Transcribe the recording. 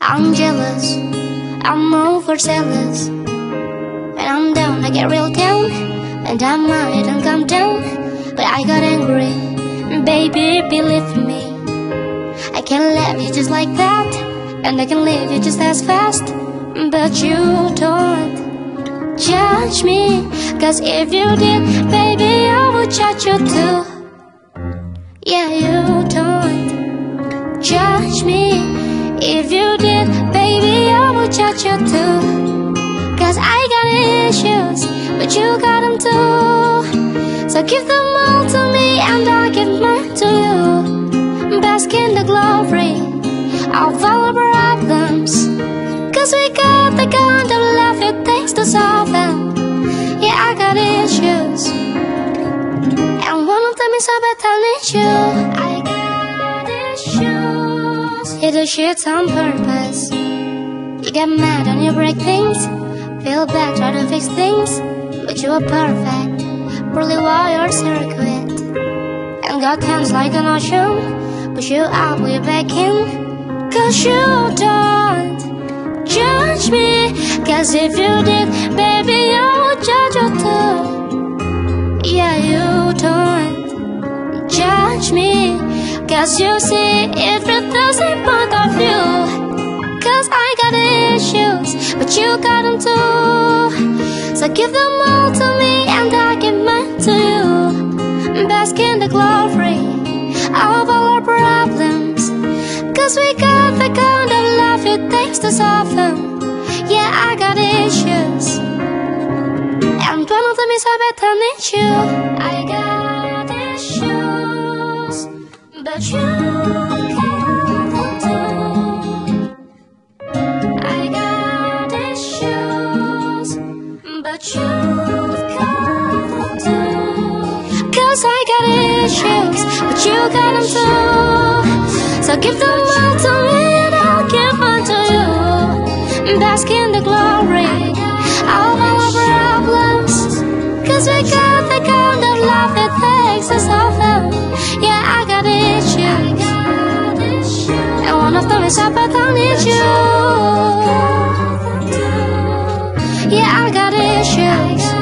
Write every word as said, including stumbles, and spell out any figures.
I'm jealous, I'm overzealous. When I'm down, I get real down. And I'm mad, I don't come down. But I got angry, baby, believe me. I can love you just like that, and I can leave you just as fast. But you don't judge me, cause if you did, baby, I would judge you too. Yeah, you don't judge me. If you did, baby, I would judge you too. Cause I got issues, but you got them too. So give them all to me and I'll give mine to you. Bask in the glory of all our problems, cause we got the kind of love it takes to solve them. Yeah, I got issues, and one of them is I bet I need you. I got issues. You do shit on purpose. You get mad and you break things. Feel bad, try to fix things, but you are perfect, poorly wired circuit. And got hands like an ocean, push you up, pull you back in. Cause you don't judge me, cause if you did, baby, I would judge you too. Yeah, you don't judge me, cause you see it from the same point of view. Cause I got issues, but you got them too. So give them all to me and I'll give mine to you. Bask in the glory of all our problems, cause we got the kind of love it takes to solve them. Yeah, I got issues, and one of them is I bet I need you. I got issues, but you got them too. I got issues, but you got them too. Cause I got issues, but you got them too. So give them all to me and I'll give one to you. Bask in the glory of all our problems, cause we got the kind of love that takes us off them. Yeah, I got issues, and one of them is I bet I need you. Yeah, I got issues,